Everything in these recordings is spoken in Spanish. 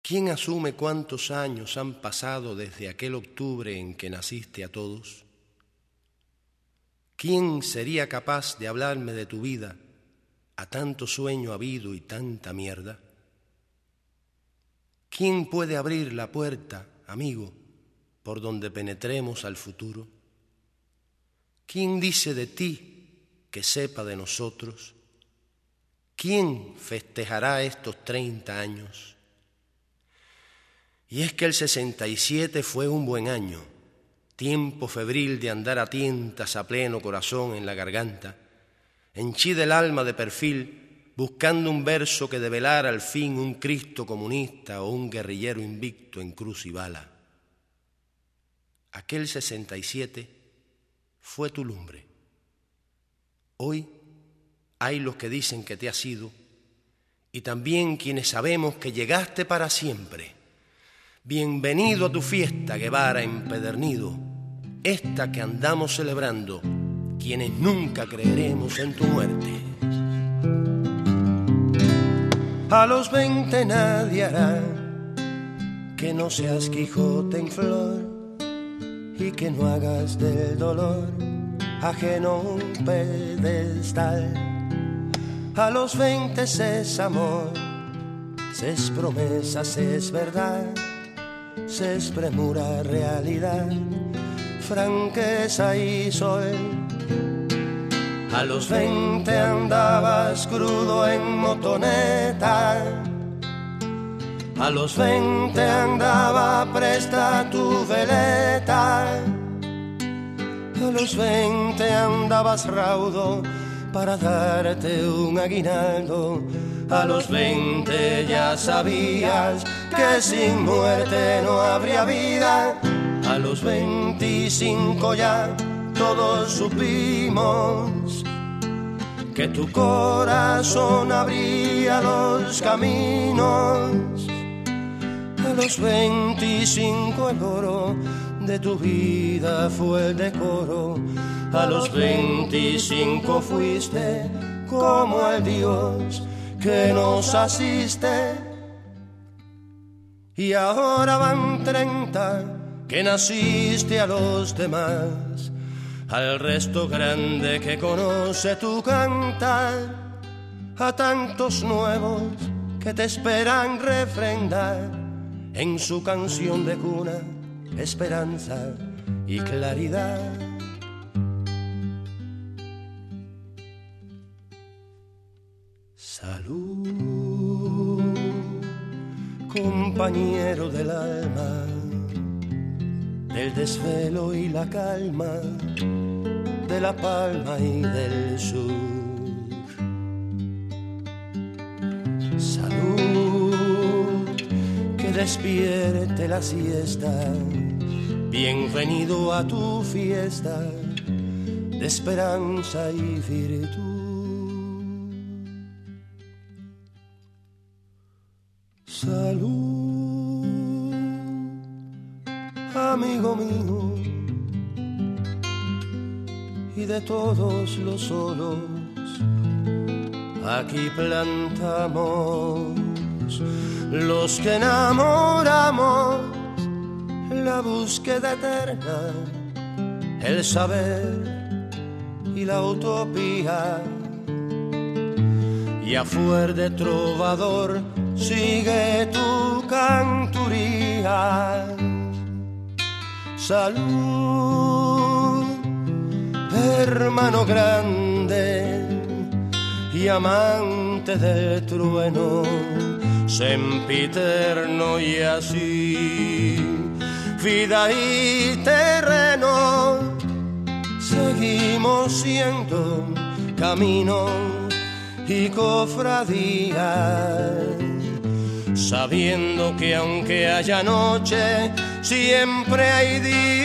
¿Quién asume cuántos años han pasado desde aquel octubre en que naciste a todos? ¿Quién sería capaz de hablarme de tu vida a tanto sueño habido y tanta mierda? ¿Quién puede abrir la puerta, amigo, por donde penetremos al futuro? ¿Quién dice de ti que sepa de nosotros? ¿Quién festejará estos 30 años? Y es que el 67 fue un buen año, tiempo febril de andar a tientas a pleno corazón en la garganta, henchida el alma de perfil, buscando un verso que develara al fin un Cristo comunista o un guerrillero invicto en cruz y bala. Aquel 67 fue tu lumbre. Hoy hay los que dicen que te has ido y también quienes sabemos que llegaste para siempre. Bienvenido a tu fiesta, Guevara empedernido, esta que andamos celebrando, quienes nunca creeremos en tu muerte. A los 20 nadie hará que no seas Quijote en flor y que no hagas del dolor ajeno un pedestal. A los 20 es amor, es promesa, es verdad, es premura, realidad, franqueza y sol. A los 20 andabas crudo en motoneta, a los 20 andaba presta tu veleta, a los 20 andabas raudo para darte un aguinaldo. A los 20 ya sabías que sin muerte no habría vida. A los 25 ya todos supimos que tu corazón abría los caminos. A los 25 el oro de tu vida fue el decoro. A los 25 fuiste como el Dios que nos asiste. Y ahora van 30 que naciste a los demás, al resto grande que conoce tu cantar, a tantos nuevos que te esperan refrendar en su canción de cuna, esperanza y claridad. Salud, compañero del alma, del desvelo y la calma, de la palma y del sur. Salud, que despierte la siesta, bienvenido a tu fiesta de esperanza y virtud. Salud, amigo mío, y de todos los solos, aquí plantamos los que enamoramos la búsqueda eterna, el saber y la utopía. Y a fuer de trovador sigue tu canturía. Salud, hermano grande y amante del trueno, sempiterno y así, vida y terreno, seguimos siendo camino y cofradía, sabiendo que aunque haya noche, siempre hay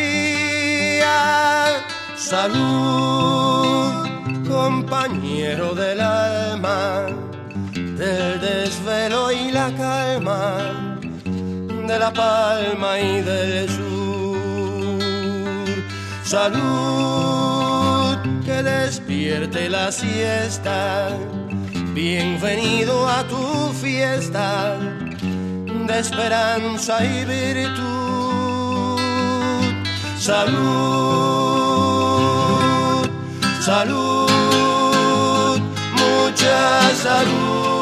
día. Salud, compañero del alma, del desvelo y la calma, de la palma y del sur. Salud, que despierte la siesta, bienvenido a tu fiesta de esperanza y virtud. Salud, salud, mucha salud.